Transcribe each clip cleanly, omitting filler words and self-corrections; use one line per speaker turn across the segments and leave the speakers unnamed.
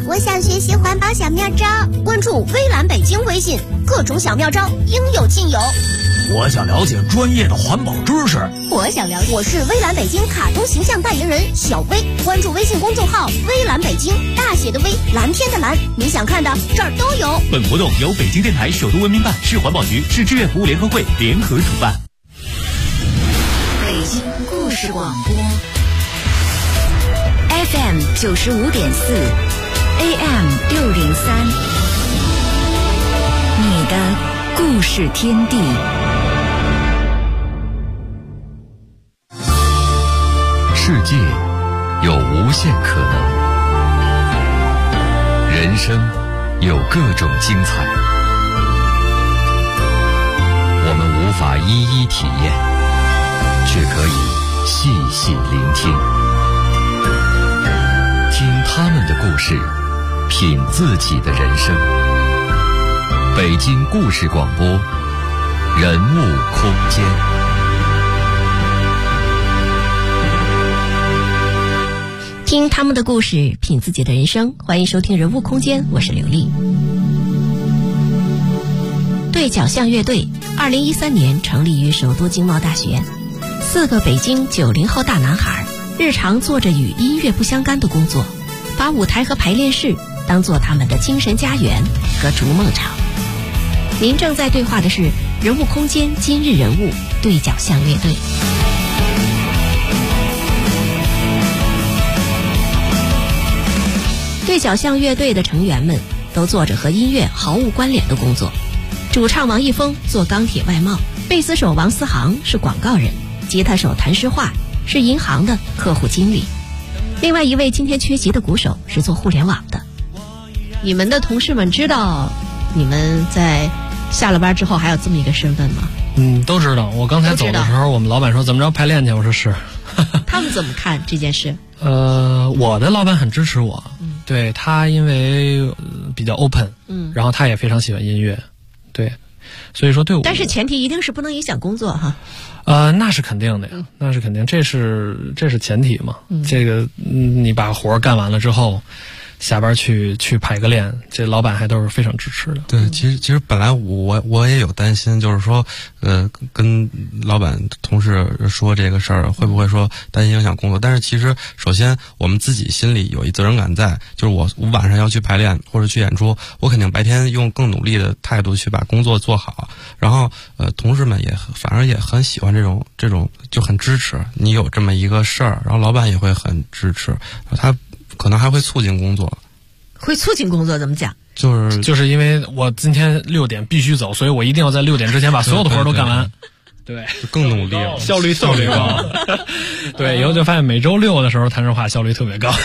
我想学习环保小妙招，关注微蓝北京微信，各种小妙招应有尽有。
我想了解专业的环保知识，
我是微蓝北京卡通形象代言人小薇，关注微信公众号微蓝北京，大写的微，蓝天的蓝，你想看的这儿都有。
本活动由北京电台首都文明办、市环保局、市志愿服务联合会联合主办。
北京故事广播 FM 95.4 AM 603，你的故事天地。
世界有无限可能，人生有各种精彩，我们无法一一体验，却可以细细聆听，听他们的故事，品自己的人生。北京故事广播，人物空间。
听他们的故事，品自己的人生。欢迎收听人物空间，我是刘丽。对角巷乐队2013年成立于首都经贸大学，4个北京90后大男孩，日常做着与音乐不相干的工作，把舞台和排练室当作他们的精神家园和逐梦场。您正在对话的是人物空间今日人物对角巷乐队。对角巷乐队的成员们都做着和音乐毫无关联的工作。主唱王一峰做钢铁外贸，贝斯手王思航是广告人，吉他手谭诗画是银行的客户经理，另外一位今天缺席的鼓手是做互联网的。你们的同事们知道你们在下了班之后还有这么一个身份吗？
都知道。我刚才走的时候，我们老板说怎么着排练去，我说是。
他们怎么看这件事？
我的老板很支持我，对，他因为比较 open，然后他也非常喜欢音乐，对，所以说对我。
但是前提一定是不能影响工作哈。
那是肯定的呀，那是肯定，这是前提嘛。这个你把活干完了之后，下班去排个练，这老板还都是非常支持的。
对，其实本来我也有担心，就是说，跟老板同事说这个事儿会不会说担心影响工作？但是其实首先我们自己心里有一责任感在，就是我晚上要去排练或者去演出，我肯定白天用更努力的态度去把工作做好。然后同事们反而也很喜欢这种就很支持你有这么一个事儿，然后老板也会很支持，他可能还会促进工作。
会促进工作怎么讲？
就是因为我今天6点必须走，所以我一定要在6点之前把所有的活都干完。对，
更努力，
效率特别高。对，以后就发现每周6的时候谈实话效率特别高。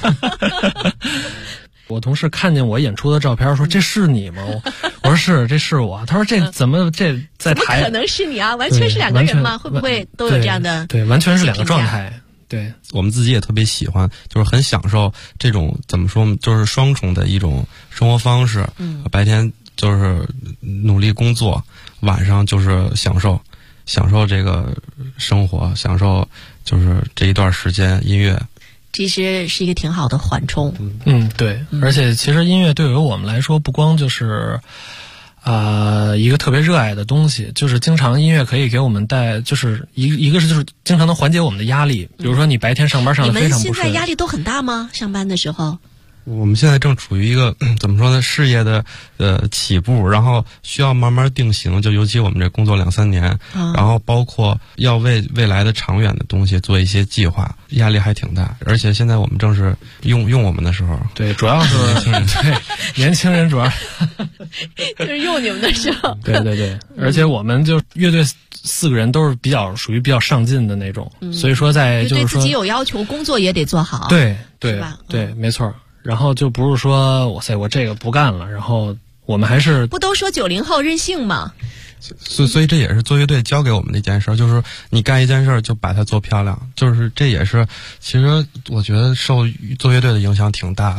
我同事看见我演出的照片说：“这是你吗？”我说：“是，这是我。”他说：“这怎么在台？”
怎么可能是你啊？完全是两个人吗？会不会都有这样的？
对，完全是两个状态。对，
我们自己也特别喜欢，就是很享受这种怎么说，就是双重的一种生活方式。白天就是努力工作，晚上就是享受这个生活，享受就是这一段时间音乐。
其实是一个挺好的缓冲。
对，而且其实音乐对于我们来说，不光就是一个特别热爱的东西，就是经常音乐可以给我们带，就是一个是就是经常能缓解我们的压力。比如说你白天上班上得非常不顺，
你们现在压力都很大吗？上班的时候？
我们现在正处于一个怎么说呢，事业的起步，然后需要慢慢定型，就尤其我们这工作2-3年，然后包括要为未来的长远的东西做一些计划，压力还挺大。而且现在我们正是用我们的时候，
对，主要是对年轻人主要
就是用你们的时候，
对，而且我们就乐队4个人都是属于比较上进的那种，所以说就是说
对自己有要求，工作也得做好，
对，
是吧？
对，没错。然后就不是说我这个不干了，然后我们还是
不都说90后任性吗？
所以这也是做乐队教给我们的一件事，就是你干一件事就把它做漂亮，就是这也是其实我觉得受做乐队的影响挺大的。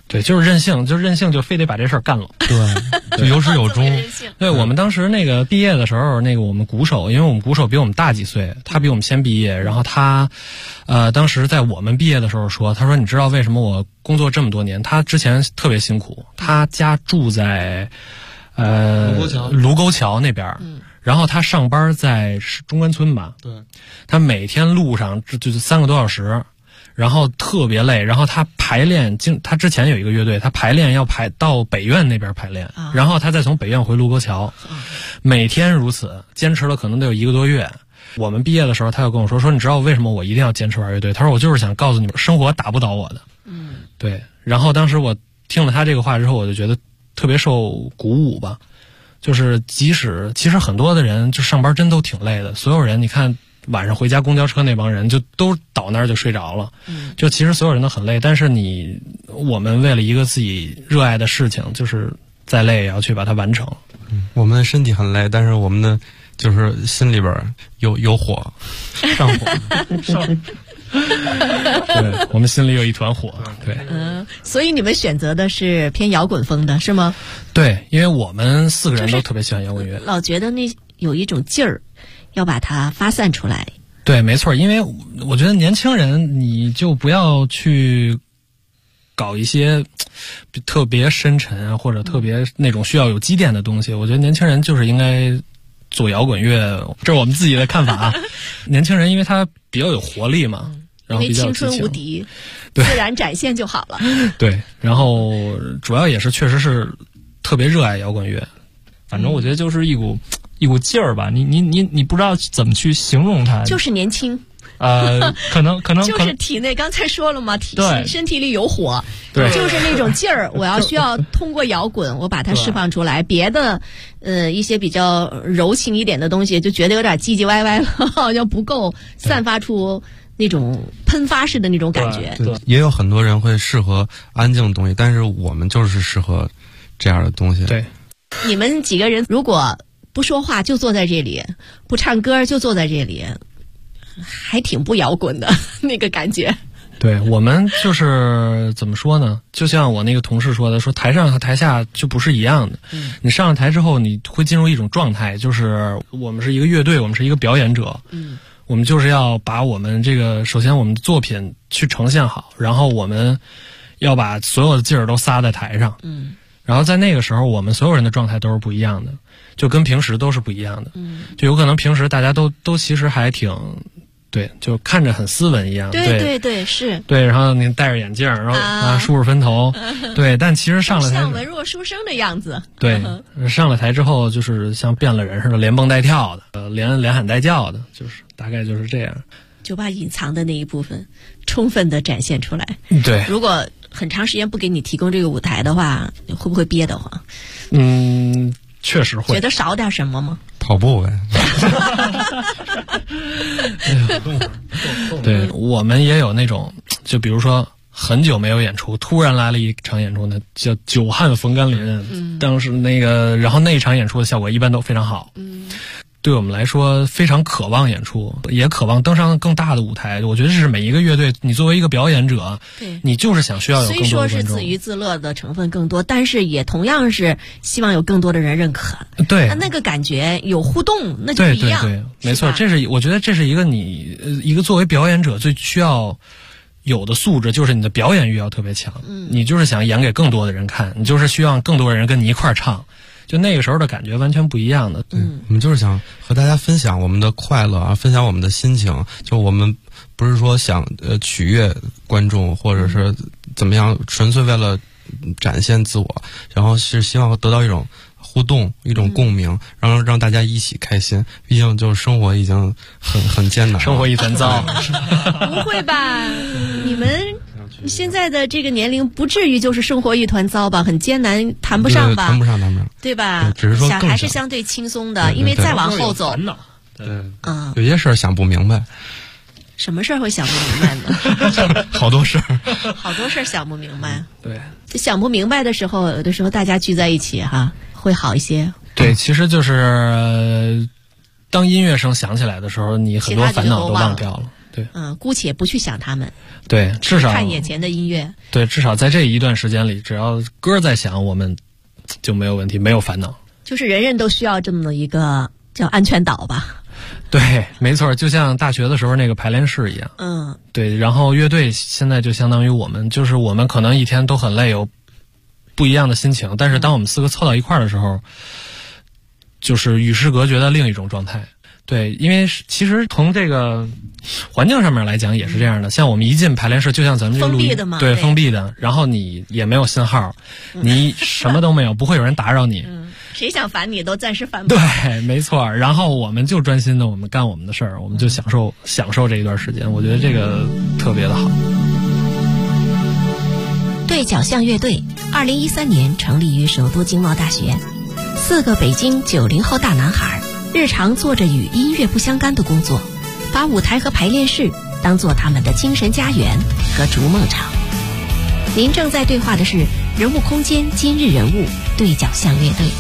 对，就是任性，就非得把这事儿干了。
对，就有始有终。
对，我们当时那个毕业的时候，那个我们鼓手，因为我们鼓手比我们大几岁，他比我们先毕业，然后他，当时在我们毕业的时候说，他说你知道为什么我工作这么多年？他之前特别辛苦，他家住在卢沟桥那边，然后他上班在中关村吧，
对，
他每天路上就是3个多小时。然后特别累，然后他排练，他之前有一个乐队，他排练要排到北苑那边排练，然后他再从北苑回卢沟桥，每天如此，坚持了可能得有1个多月。我们毕业的时候，他就跟我说，你知道为什么我一定要坚持玩乐队？他说我就是想告诉你们，生活打不倒我的。对。然后当时我听了他这个话之后，我就觉得特别受鼓舞吧。就是其实很多的人就上班真都挺累的，所有人你看。晚上回家公交车那帮人就都倒那儿就睡着了，就其实所有人都很累，但是我们为了一个自己热爱的事情，就是再累也要去把它完成。
我们的身体很累，但是我们的就是心里边有火，上火。
对，我们心里有一团火。对，
所以你们选择的是偏摇滚风的是吗？
对，因为我们4个人都特别喜欢摇滚乐，
老觉得那有一种劲儿。要把它发散出来。
对，没错，因为我觉得年轻人你就不要去搞一些特别深沉啊，或者特别那种需要有积淀的东西。我觉得年轻人就是应该做摇滚乐，这是我们自己的看法啊。年轻人因为他比较有活力嘛，然后比较
青春无敌，
自
然展现就好了。
对，然后主要也是确实是特别热爱摇滚乐。
反正我觉得就是一股劲儿吧，你不知道怎么去形容它，
就是年轻。
可能
就是体内刚才说了嘛，身体里有火，
对，
就是那种劲儿。我需要通过摇滚，我把它释放出来。别的一些比较柔情一点的东西，就觉得有点唧唧歪歪了，好像不够散发出那种喷发式的那种感觉。
对，也有很多人会适合安静的东西，但是我们就是适合这样的东西。
对。
你们几个人如果不说话就坐在这里，不唱歌就坐在这里，还挺不摇滚的那个感觉。
对，我们就是怎么说呢？就像我那个同事说的，说台上和台下就不是一样的。你上了台之后，你会进入一种状态，就是我们是一个乐队，我们是一个表演者。我们就是要把我们首先我们的作品去呈现好，然后我们要把所有的劲儿都撒在台上。然后在那个时候，我们所有人的状态都是不一样的，就跟平时都是不一样的。就有可能平时大家都其实还挺，对，就看着很斯文一样。
对，是。
对，然后你戴着眼镜，然后梳着分头，对，但其实上了台
像文弱书生的样子。
对，上了台之后就是像变了人似的，连蹦带跳的，连喊带叫的，就是大概就是这样。
就把隐藏的那一部分充分的展现出来。
对，
如果很长时间不给你提供这个舞台的话，会不会憋得慌？
确实会。
觉得少点什么吗？
跑步呗。
对，我们也有那种，就比如说很久没有演出，突然来了一场演出呢，叫久旱逢甘霖。当时然后那一场演出的效果一般都非常好。对我们来说非常渴望演出，也渴望登上更大的舞台。我觉得这是每一个乐队，你作为一个表演者，你就是想需要有更多的观众。
虽说是自娱自乐的成分更多，但是也同样是希望有更多的人认可。
对，
那个感觉有互动，那就不一样。
对，没错，我觉得这是一个一个作为表演者最需要有的素质，就是你的表演欲要特别强。你就是想演给更多的人看，你就是需要更多人跟你一块儿唱。就那个时候的感觉完全不一样的。
我们就是想和大家分享我们的快乐啊，分享我们的心情。就我们不是说想取悦观众，或者是怎么样，纯粹为了展现自我，然后是希望得到一种互动，一种共鸣，让大家一起开心。毕竟就是生活已经很艰难，
生活一团糟。
不会吧？你们现在的这个年龄不至于就是生活一团糟吧？很艰难，谈不上吧？
谈不上，
对吧？
只是说
还是相对轻松的，因为再往后走，
有些事儿想不明白。
什么事儿会想不明白呢？
好多事儿，
好多事儿想不明白。
对，
想不明白的时候，有的时候大家聚在一起会好一些。
对，其实就是当音乐声响起来的时候，你很多烦恼都忘掉了。
对，
姑且不去想他们，
对，至少
看眼前的音乐，
对，至少在这一段时间里，只要歌在响，我们就没有问题，没有烦恼。
就是人人都需要这么一个叫安全岛吧。
对，没错，就像大学的时候那个排练室一样。对，然后乐队现在就相当于我们，就是我们可能一天都很累，有不一样的心情，但是当我们4个凑到一块儿的时候，就是与世隔绝的另一种状态。对，因为其实从这个环境上面来讲也是这样的，像我们一进排练室，就像咱们这个
封闭的嘛，
对，封闭的，然后你也没有信号，你什么都没有，不会有人打扰你，
谁想烦你都暂时烦不了。
对，没错。然后我们就专心的我们干我们的事儿，我们就享受这一段时间，我觉得这个特别的好。
对角巷乐队2013年成立于首都经贸大学，4个北京90后大男孩日常做着与音乐不相干的工作，把舞台和排练室当作他们的精神家园和逐梦场。您正在对话的是人物空间今日人物对角巷乐队。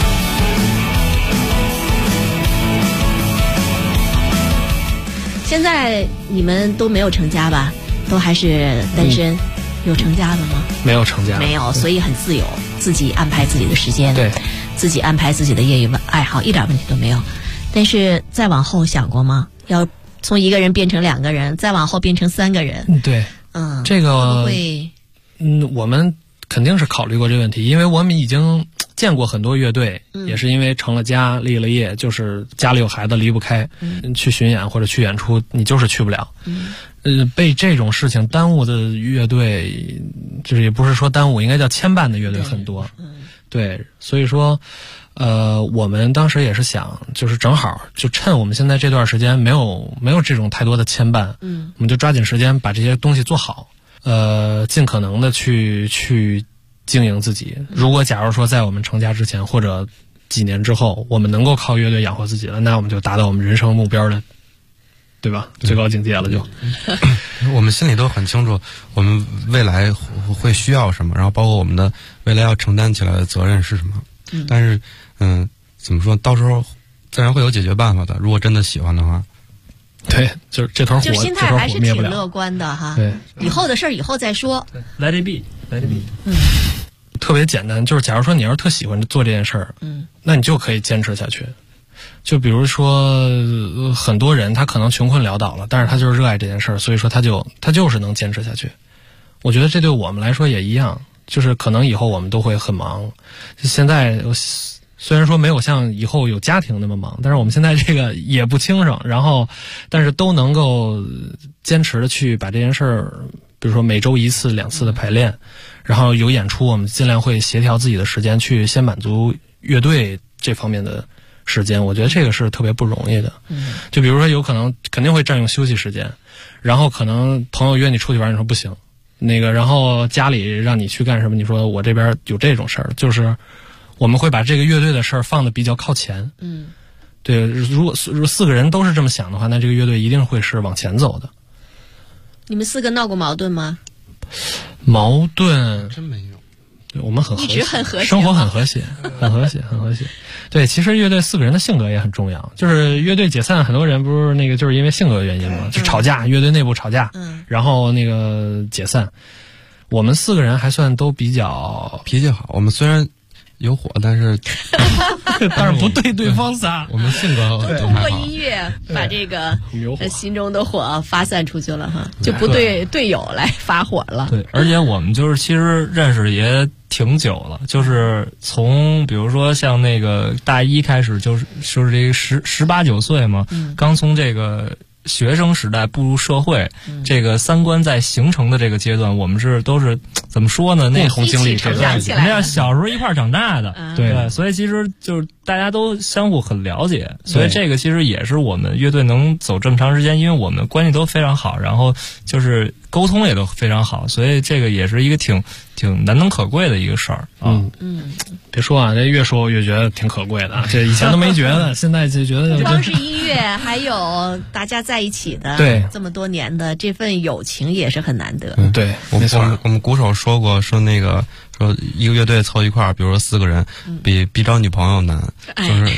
现在你们都没有成家吧？都还是单身？有成家的吗？
没有成家，
没有，所以很自由，自己安排自己的时间，
对，
自己安排自己的业余爱好，一点问题都没有。但是再往后想过吗？要从1个人变成2个人，再往后变成3个人？
对，这个
会，
我们肯定是考虑过这个问题，因为我们已经见过很多乐队，也是因为成了家立了业，就是家里有孩子离不开，去巡演或者去演出，你就是去不了。被这种事情耽误的乐队，就是也不是说耽误，应该叫牵绊的乐队很多。对，所以说，我们当时也是想，就是正好就趁我们现在这段时间没有这种太多的牵绊，我们就抓紧时间把这些东西做好，尽可能的去经营自己。如果假如说在我们成家之前或者几年之后，我们能够靠乐队养活自己了，那我们就达到我们人生目标的，对吧？最高境界了就。
我们心里都很清楚，我们未来会需要什么，然后包括我们的未来要承担起来的责任是什么。但是，怎么说？到时候自然会有解决办法的。如果真的喜欢的话，
对，就是这头火，
就心态还是挺乐观的哈。
对，
以后的事儿以后再说。
Let it be，Let it be。
特别简单，就是假如说你要是特喜欢做这件事儿，那你就可以坚持下去。就比如说，很多人他可能穷困潦倒了，但是他就是热爱这件事儿，所以说他就是能坚持下去。我觉得这对我们来说也一样，就是可能以后我们都会很忙。现在虽然说没有像以后有家庭那么忙，但是我们现在这个也不轻省，然后但是都能够坚持的去把这件事儿，比如说每周1次2次的排练，然后有演出我们尽量会协调自己的时间去先满足乐队这方面的时间。我觉得这个是特别不容易的。就比如说有可能肯定会占用休息时间，然后可能朋友约你出去玩，你说不行，然后家里让你去干什么，你说我这边有这种事儿，就是我们会把这个乐队的事儿放得比较靠前。对，如果4个人都是这么想的话，那这个乐队一定会是往前走的。
你们4个闹过矛盾吗？
矛盾
真没有。
对，我们很和谐，
一直很和谐，
生活很和谐，很和谐，很和谐。对，其实乐队4个人的性格也很重要。就是乐队解散，很多人不是就是因为性格原因嘛，就吵架，乐队内部吵架，然后解散。我们4个人还算都比较
脾气好，我们虽然有火，但是
不对对方撒。
我们性格
通过音乐把这个心中的火发散出去了哈，就不对队友来发火了。
对，而且我们就是其实认识也挺久了，就是从比如说像大一开始就是这个18、19岁嘛，刚从这个学生时代步入社会，这个三观在形成的这个阶段，我们都是怎么说呢？
共同经历这段，
我们要小时候一块儿长大的，
对，
所以其实就是大家都相互很了解，所以这个其实也是我们乐队能走这么长时间，因为我们关系都非常好，然后就是沟通也都非常好，所以这个也是一个挺难能可贵的一个事儿啊。
别说啊，这越说我越觉得挺可贵的啊，这以前都没觉得，现在就觉得
不光是音乐，还有大家在一起的，
对，
这么多年的这份友情也是很难得。
对，
没错。我们鼓手说过，说一个乐队凑一块儿，比如说4个人，比找女朋友难，就是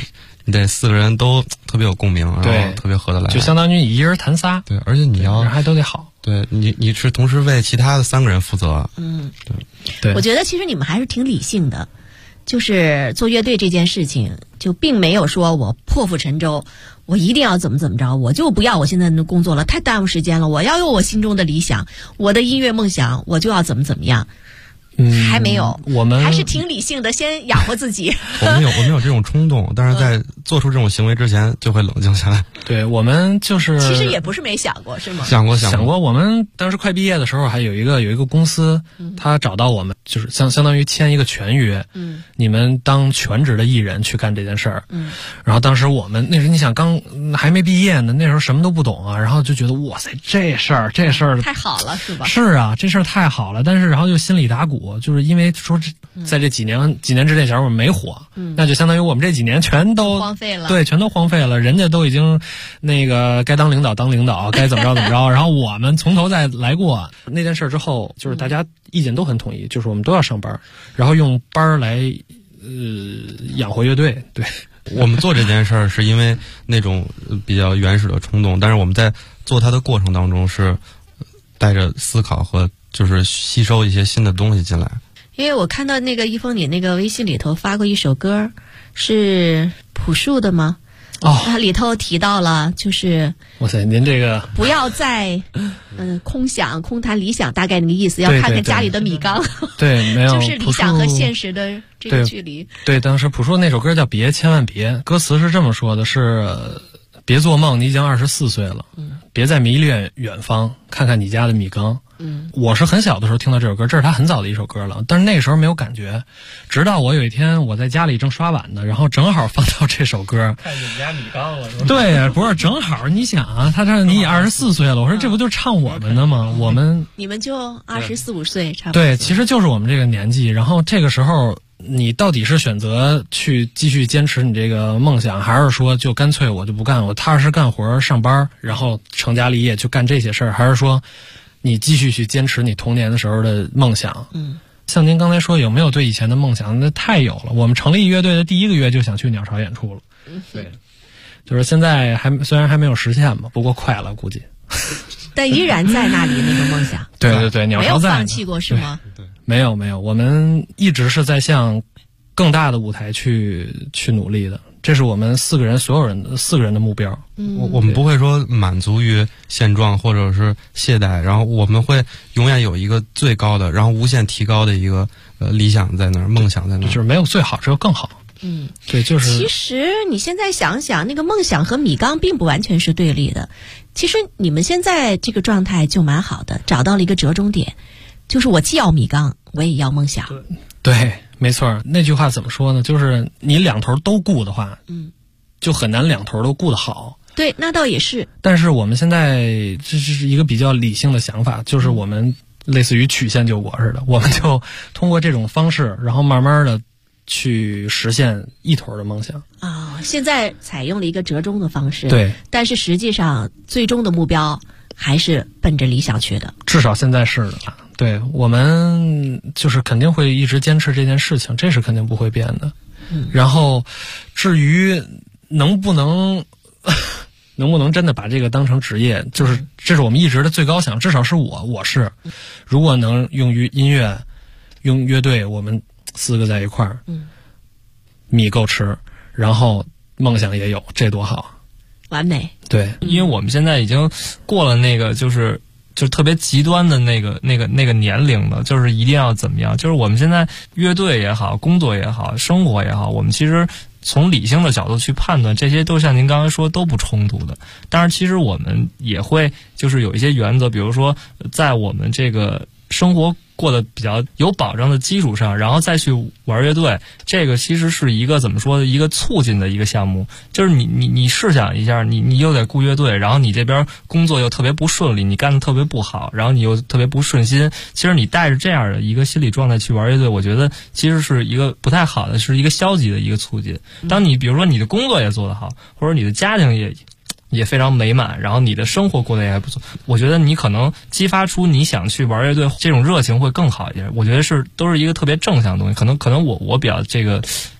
你得4个人都特别有共鸣，
对，
然后特别合得来，
就相当于你一人弹仨。
对，而且你要
人还都得好。
对你是同时为其他的3个人负责。
对，
我觉得其实你们还是挺理性的，就是做乐队这件事情，就并没有说我破釜沉舟，我一定要怎么着，我就不要我现在的工作了，太耽误时间了，我要有我心中的理想，我的音乐梦想，我就要怎么样。还没有，
我们
还是挺理性的，先养活自己。
我们有这种冲动，但是在做出这种行为之前就会冷静下来。
对，我们就是
其实也不是没想过，是吗？
想过。
我们当时快毕业的时候，还有一个公司，他找到我们，就是相当于签一个全约，你们当全职的艺人去干这件事儿。然后当时我们那时候你想刚还没毕业呢，那时候什么都不懂啊，然后就觉得哇塞，这事儿
太好了，是吧？
是啊，这事儿太好了，但是然后就心里打鼓。就是因为说在这几年之内，假如我们没火，那就相当于我们这几年全都
荒废了。
对，全都荒废了。人家都已经那个该当领导，该怎么着，然后我们从头再来过。那件事之后，就是大家意见都很统一，就是我们都要上班，然后用班来养活乐队。对，
我们做这件事儿是因为那种比较原始的冲动，但是我们在做它的过程当中是带着思考和就是吸收一些新的东西进来。
因为我看到那个一峰你那个微信里头发过一首歌，是朴树的吗？它里头提到了，就是
哇塞，您这个
不要再空谈理想，大概那个意思，要看看家里的米缸。
对，没有，
就是理想和现实的这个距离。
对，当时朴树那首歌叫《别千万别》，歌词是这么说的：是别做梦，你已经24岁了，别再迷恋远方，看看你家的米缸。我是很小的时候听到这首歌，这是他很早的一首歌了，但是那个时候没有感觉，直到我有一天我在家里正刷碗呢，然后正好放到这首歌，
看你们家米缸了是吧？
对呀，不是正好，你想啊，他这你24岁了，我说这不就唱我们的吗？
你们就24、5岁差不多。
对，其实就是我们这个年纪，然后这个时候你到底是选择去继续坚持你这个梦想，还是说就干脆我就不干，我踏实干活上班，然后成家立业就干这些事儿，还是说你继续去坚持你童年的时候的梦想？像您刚才说有没有对以前的梦想？那太有了。我们成立乐队的第1个月就想去鸟巢演出了。对，就是现在虽然还没有实现嘛，不过快了估计。
但依然在那里那个梦想。
对，鸟巢在。
没有放弃过是吗？
对，没有，我们一直是在向更大的舞台去努力的。这是我们4个人4个人的目标。
我们不会说满足于现状或者是懈怠，然后我们会永远有一个最高的，然后无限提高的一个理想在那儿，梦想在那儿，
就是没有最好，只有更好。对，就是
其实你现在想想，那个梦想和米缸并不完全是对立的。其实你们现在这个状态就蛮好的，找到了一个折中点，就是我既要米缸，我也要梦想。
对，没错。那句话怎么说呢？就是你2头都顾的话，就很难2头都顾得好。
对，那倒也是。
但是我们现在这是一个比较理性的想法，就是我们类似于曲线救国似的，我们就通过这种方式，然后慢慢的去实现一头的梦想。
现在采用了一个折中的方式。
对，
但是实际上最终的目标还是奔着理想去的。
至少现在是的。对，我们就是肯定会一直坚持这件事情，这是肯定不会变的。然后至于能不能真的把这个当成职业，就是这是我们一直的最高想，至少是我是，如果能用于音乐，用乐队，我们4个在一块儿，米够吃，然后梦想也有，这多好，
完美。
对，
因为我们现在已经过了那个就是特别极端的那个年龄了，就是一定要怎么样？就是我们现在乐队也好，工作也好，生活也好，我们其实从理性的角度去判断，这些都像您刚才说都不冲突的。当然，其实我们也会就是有一些原则，比如说在我们这个生活过得比较有保障的基础上，然后再去玩乐队，这个其实是一个怎么说的一个促进的一个项目。就是你试想一下，你又得顾乐队，然后你这边工作又特别不顺利，你干得特别不好，然后你又特别不顺心，其实你带着这样的一个心理状态去玩乐队，我觉得其实是一个不太好的，是一个消极的一个促进。当你比如说你的工作也做得好，或者你的家庭也非常美满，然后你的生活过得也还不错，我觉得你可能激发出你想去玩乐队这种热情会更好一点。我觉得都是一个特别正向的东西。可能我比较这个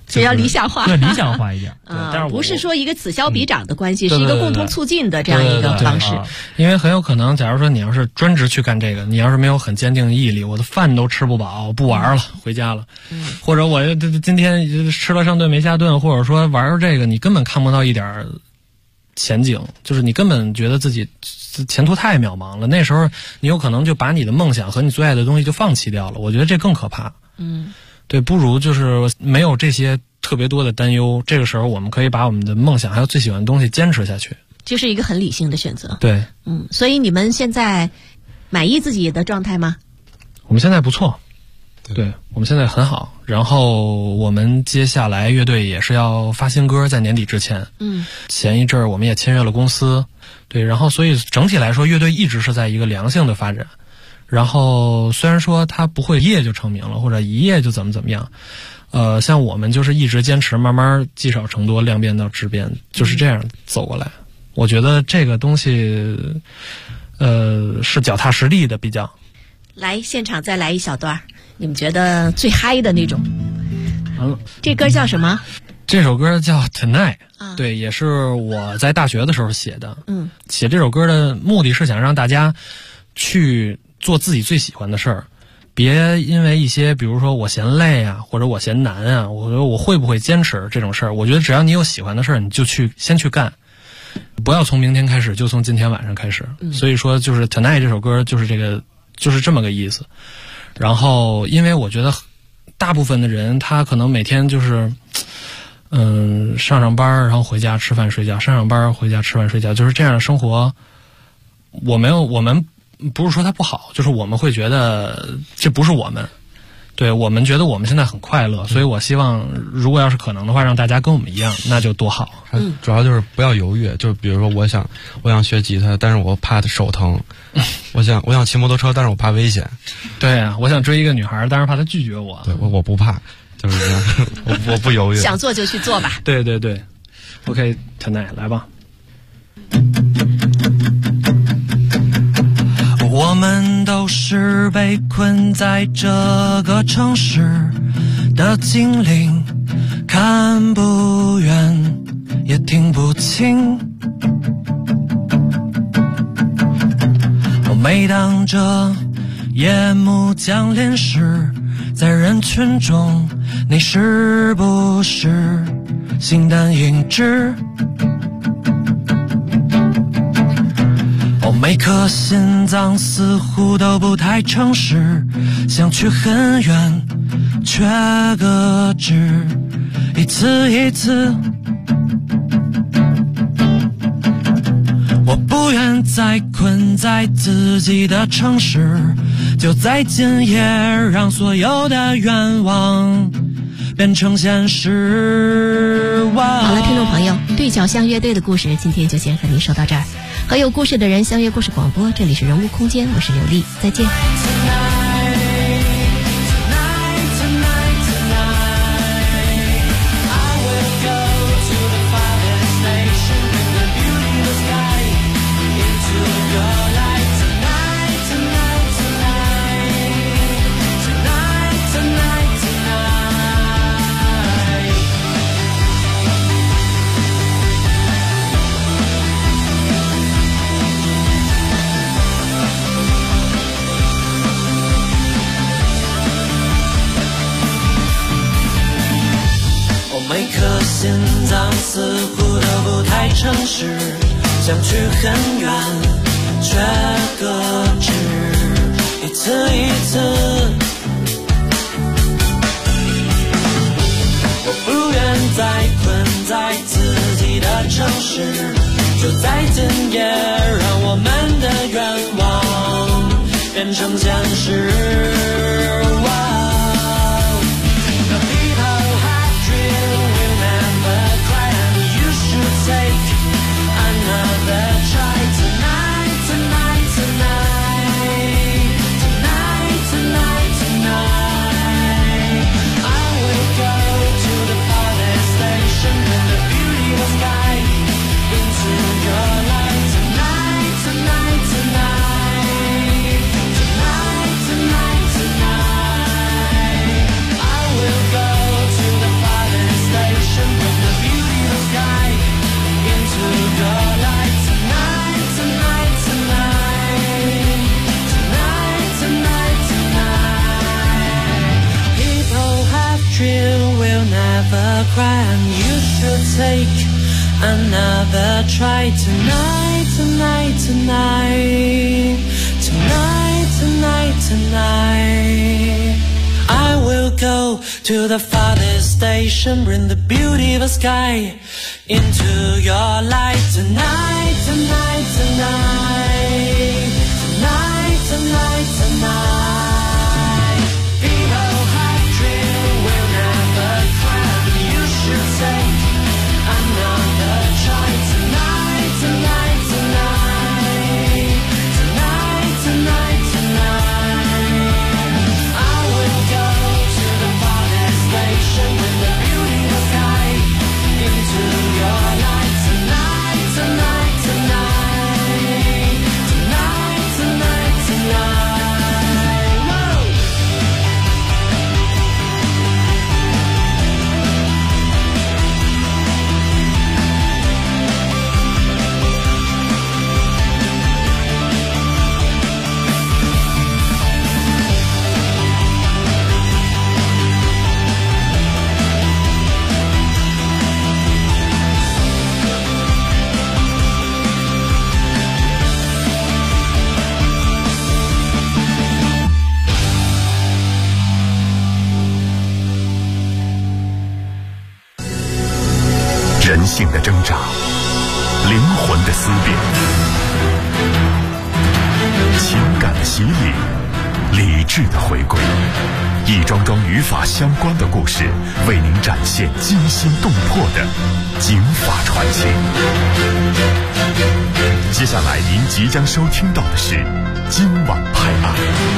只要理想化，
对，理想化一点。对，但是
不是说一个此消彼长的关系，是一个共同促进的这样一个方式。
因为很有可能，假如说你要是专职去干这个，你要是没有很坚定的毅力，我的饭都吃不饱，不玩了，回家了。或者我今天吃了上顿没下顿，或者说玩这个，你根本看不到一点前景，就是你根本觉得自己前途太渺茫了。那时候你有可能就把你的梦想和你最爱的东西就放弃掉了。我觉得这更可怕。对，不如就是没有这些特别多的担忧，这个时候我们可以把我们的梦想还有最喜欢的东西坚持下去，
这是一个很理性的选择。
对，
所以你们现在满意自己的状态吗？
我们现在不错，对，我们现在很好。然后我们接下来乐队也是要发新歌，在年底之前。前一阵儿我们也签约了公司，对，然后所以整体来说，乐队一直是在一个良性的发展。然后虽然说它不会一夜就成名了，或者一夜就怎么样，像我们就是一直坚持，慢慢积少成多，量变到质变，就是这样走过来。我觉得这个东西，是脚踏实地的比较。
来，现场再来一小段，你们觉得最嗨的那种。这歌叫什么？
这首歌叫 Tonight，对，也是我在大学的时候写的。写这首歌的目的是想让大家去做自己最喜欢的事儿，别因为一些比如说我嫌累啊，或者我嫌难啊，我觉得我会不会坚持这种事儿。我觉得只要你有喜欢的事儿，你就先去干，不要从明天开始，就从今天晚上开始。所以说就是 Tonight 这首歌就是这么个意思。然后因为我觉得大部分的人他可能每天就是上班然后回家吃饭睡觉，上班回家吃饭睡觉，就是这样的生活。我们不是说它不好，就是我们会觉得这不是我们，对，我们觉得我们现在很快乐，所以我希望如果要是可能的话，让大家跟我们一样，那就多好。
主要就是不要犹豫，就比如说我想学吉他，但是我怕手疼；我想骑摩托车，但是我怕危险。
对啊，我想追一个女孩，但是怕她拒绝我。
对，我不怕，就是这样，我不犹豫。
想做就去做吧。
对对对 ，OK， Tonight 来吧。我们都是被困在这个城市的精灵，看不远也听不清。每当这夜幕降临时，在人群中，你是不是形单影只？每颗心脏似乎都不太诚实，想去很远，却搁置，一次一次。我不愿再困在自己的城市，就在今夜，让所有的愿望变成现实。
好了，听众朋友，对角巷乐队的故事今天就先和您说到这儿。和有故事的人相约故事广播，这里是人物空间，我是刘丽，再见。
每颗心脏似乎都不太诚实，想去很远，却搁置，一次一次。我不愿再困在自己的城市，就在今夜，让我们的愿望变成现实。Tonight
drill will never cry, and you should take another try tonight, tonight, tonight, tonight, tonight, tonight. I will go to the farthest station, bring the beauty of the sky into your light tonight, tonight, tonight, tonight, tonight, tonight. People have drill will never cry, you should take another try tonight, tonight, tonight, tonight, tonight, tonight. I will go to the farthest station with the beauty of the sky into your light tonight, tonight, tonight, tonight, tonight, tonight. Whoa!
人性的挣扎，灵魂的思辨，情感的洗礼，理智的回归，一桩桩与法相关的故事，为您展现惊心动魄的警法传奇。接下来您即将收听到的是今晚拍案。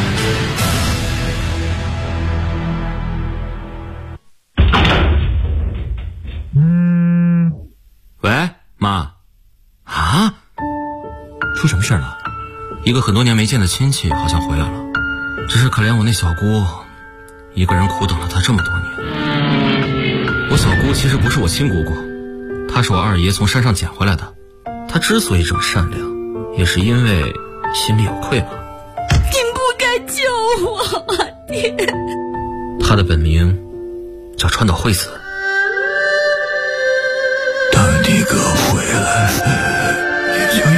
喂，妈，啊，出什么事了？一个很多年没见的亲戚好像回来了，只是可怜我那小姑，一个人苦等了她这么多年。我小姑其实不是我亲姑姑，她是我二爷从山上捡回来的。她之所以这么善良，也是因为心里有愧吧。
您不该救我啊，爹！
她的本名叫川岛惠子。
你哥回来已经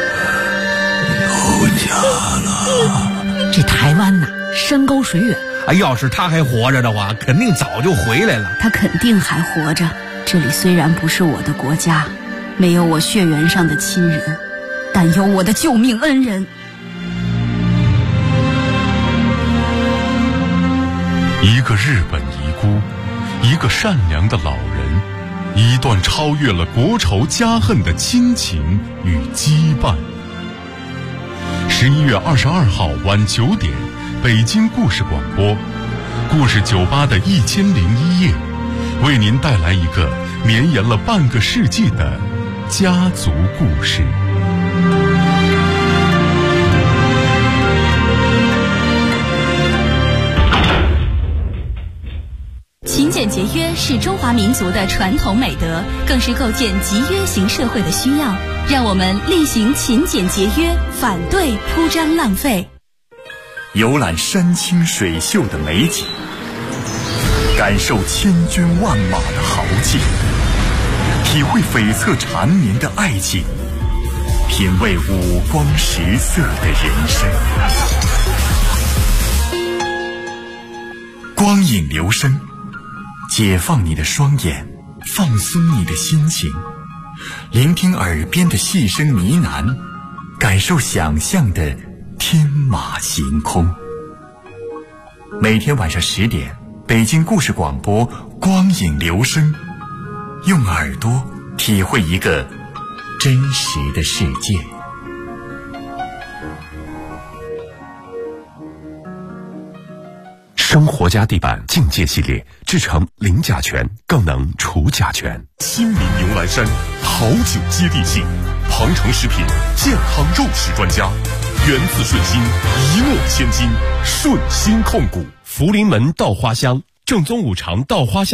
有家了。
这台湾呐，山高水远。
要是他还活着的话，肯定早就回来了。
他肯定还活着。这里虽然不是我的国家，没有我血缘上的亲人，但有我的救命恩人。
一个日本遗孤，一个善良的老人，一段超越了国仇家恨的亲情与羁绊。11月22号晚9点，北京故事广播，故事酒吧的1001夜，为您带来一个绵延了半个世纪的家族故事。
勤俭节约是中华民族的传统美德，更是构建集约型社会的需要。让我们厉行勤俭节约，反对铺张浪费。
游览山清水秀的美景，感受千军万马的豪劲，体会悱恻缠绵的爱情，品味五光十色的人生。光影留声，解放你的双眼，放松你的心情，聆听耳边的细声呢喃，感受想象的天马行空。每天晚上10点，北京故事广播光影留声，用耳朵体会一个真实的世界。生活家地板境界系列制成零甲醛，更能除甲醛。亲民牛栏山好酒接地气，鹏程食品健康肉食专家，源自顺心，一诺千金，顺心控股。福临门稻花香正宗五常稻花香。